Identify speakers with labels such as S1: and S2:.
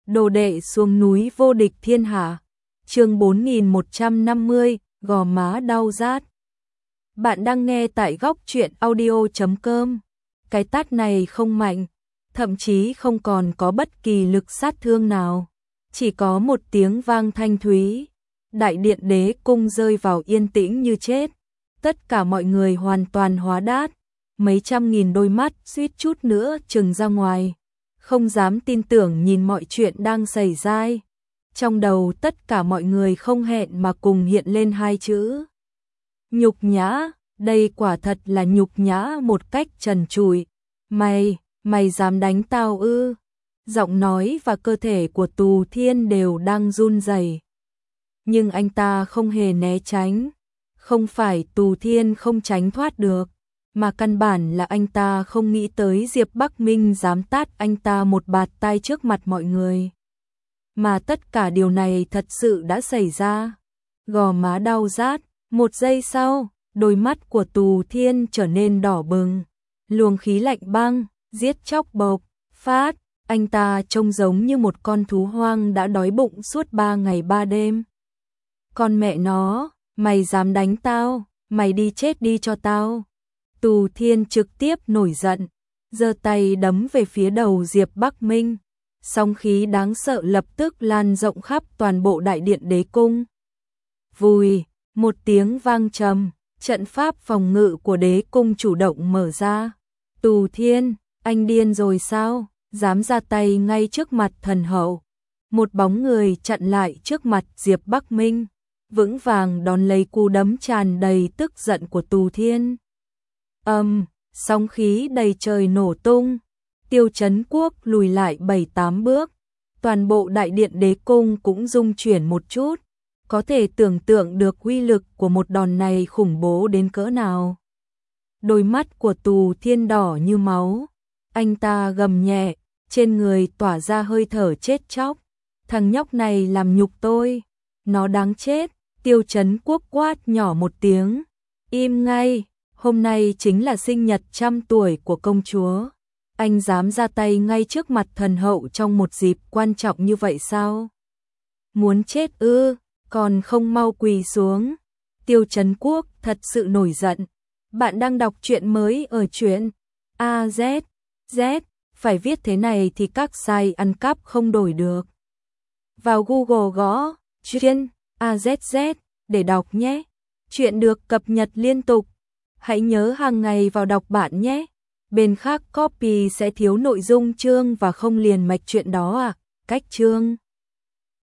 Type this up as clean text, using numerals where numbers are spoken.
S1: Đồ đệ xuống núi vô địch thiên hạ. Chương 4150, gò má đau rát. Bạn đang nghe tại góc truyện audio.com. Cái tát này không mạnh, thậm chí không còn có bất kỳ lực sát thương nào, chỉ có một tiếng vang thanh thúy. Đại điện đế cung rơi vào yên tĩnh như chết. Tất cả mọi người hoàn toàn hóa đát, mấy trăm nghìn đôi mắt suýt chút nữa trừng ra ngoài, không dám tin tưởng nhìn mọi chuyện đang xảy ra. Trong đầu tất cả mọi người không hẹn mà cùng hiện lên hai chữ: nhục nhã. Đây quả thật là nhục nhã một cách trần trụi. Mày dám đánh tao ư? Giọng nói và cơ thể của Tù Thiên đều đang run rẩy. Nhưng anh ta không hề né tránh. Không phải Tù Thiên không tránh thoát được, mà căn bản là anh ta không nghĩ tới Diệp Bắc Minh dám tát anh ta một bạt tai trước mặt mọi người. Mà tất cả điều này thật sự đã xảy ra. Gò má đau rát, một giây sau, đôi mắt của Tù Thiên trở nên đỏ bừng. Luồng khí lạnh băng, giết chóc bộc phát, anh ta trông giống như một con thú hoang đã đói bụng suốt 3 ngày 3 đêm. Con mẹ nó, mày dám đánh tao, mày đi chết đi cho tao. Tù Thiên trực tiếp nổi giận, giơ tay đấm về phía đầu Diệp Bắc Minh. Sóng khí đáng sợ lập tức lan rộng khắp toàn bộ đại điện đế cung. Vùi, một tiếng vang trầm, trận pháp phòng ngự của đế cung chủ động mở ra. Tù Thiên, anh điên rồi sao? Dám ra tay ngay trước mặt thần hậu. Một bóng người chặn lại trước mặt Diệp Bắc Minh, vững vàng đón lấy cú đấm tràn đầy tức giận của Tù Thiên. Sóng khí đầy trời nổ tung. Tiêu Chấn Quốc lùi lại 7-8 bước. Toàn bộ đại điện đế cung cũng rung chuyển một chút. Có thể tưởng tượng được uy lực của một đòn này khủng bố đến cỡ nào. Đôi mắt của Tù Thiên đỏ như máu. Anh ta gầm nhẹ, trên người tỏa ra hơi thở chết chóc. Thằng nhóc này làm nhục tôi, nó đáng chết. Tiêu Chấn Quốc quát nhỏ một tiếng. Im ngay, hôm nay chính là sinh nhật 100 tuổi của công chúa. Anh dám ra tay ngay trước mặt thần hậu trong một dịp quan trọng như vậy sao? Muốn chết ư, còn không mau quỳ xuống. Tiêu Chấn Quốc thật sự nổi giận. Bạn đang đọc truyện mới ở truyện AZ. Phải viết thế này thì các site ăn cắp không đổi được. Vào Google gõ truyện AZZ để đọc nhé. Truyện được cập nhật liên tục. Hãy nhớ hàng ngày vào đọc bạn nhé. Bên khác copy sẽ thiếu nội dung chương và không liền mạch truyện đó à. Cách chương